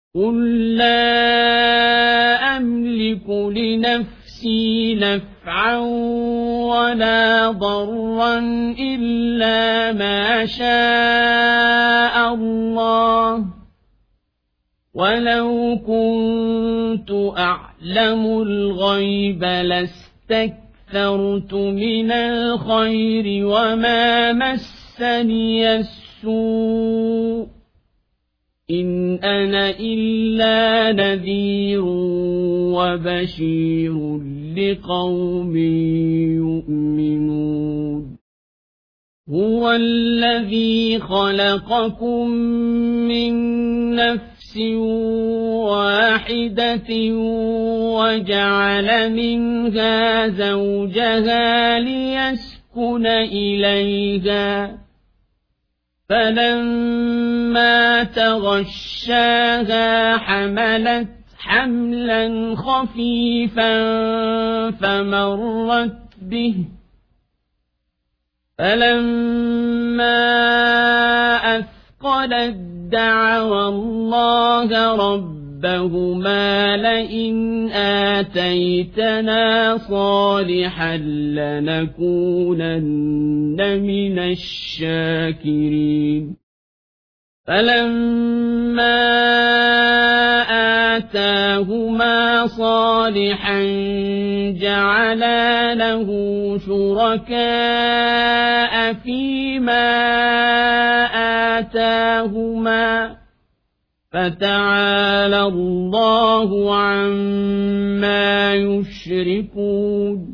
قل لا أملك لنفسي نفعا ولا ضرا إلا ما شاء الله ولو كنت أعلم الغيب لاستكثرت من الخير وما مسني السوء إن أنا إلا نذير وبشير لقوم يؤمنون هو الذي خلقكم من نفس واحدة وجعل منها زوجها ليسكن إليها فلما تغشاها حملت حملا خفيفا فمرت به فلما أثقلت دعوا الله ربهما لئن آتيتنا صالحا لنكونن من الشاكرين فلما آتاهما صالحا جعلا له شركاء فيما آتاهما فتعالى الله عما يشركون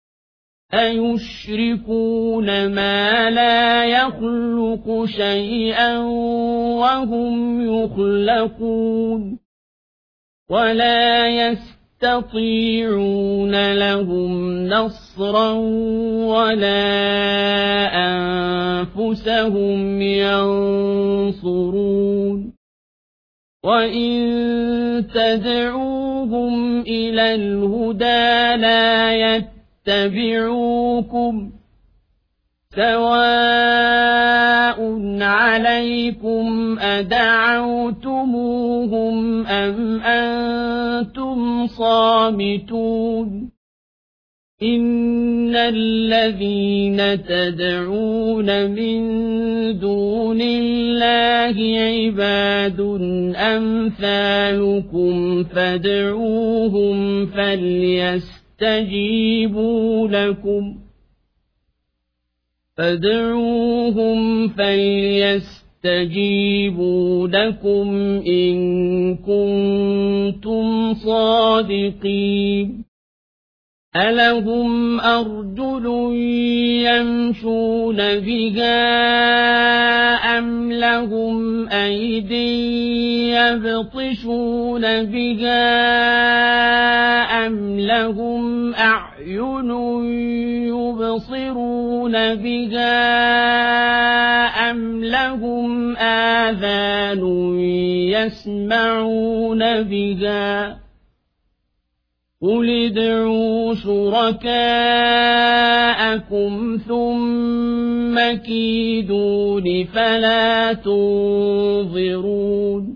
أيشركون ما لا يخلق شيئا وهم يخلقون ولا يستطيعون لهم نصرا ولا أنفسهم ينصرون وإن تدعوهم إلى الهدى لا يتبعوكم سواء عليكم أدعوتموهم أم أنتم صامتون إن الذين تدعون من دون الله عباد أمثالكم فادعوهم فليستجيبوا لكم إن كنتم صادقين ألهم أرجل يمشون بها أم لهم أيد يبطشون بها أم لهم أعين يبصرون بها أم لهم آذان يسمعون بها قل ادعوا شركاءكم ثم كيدون فلا تنظرون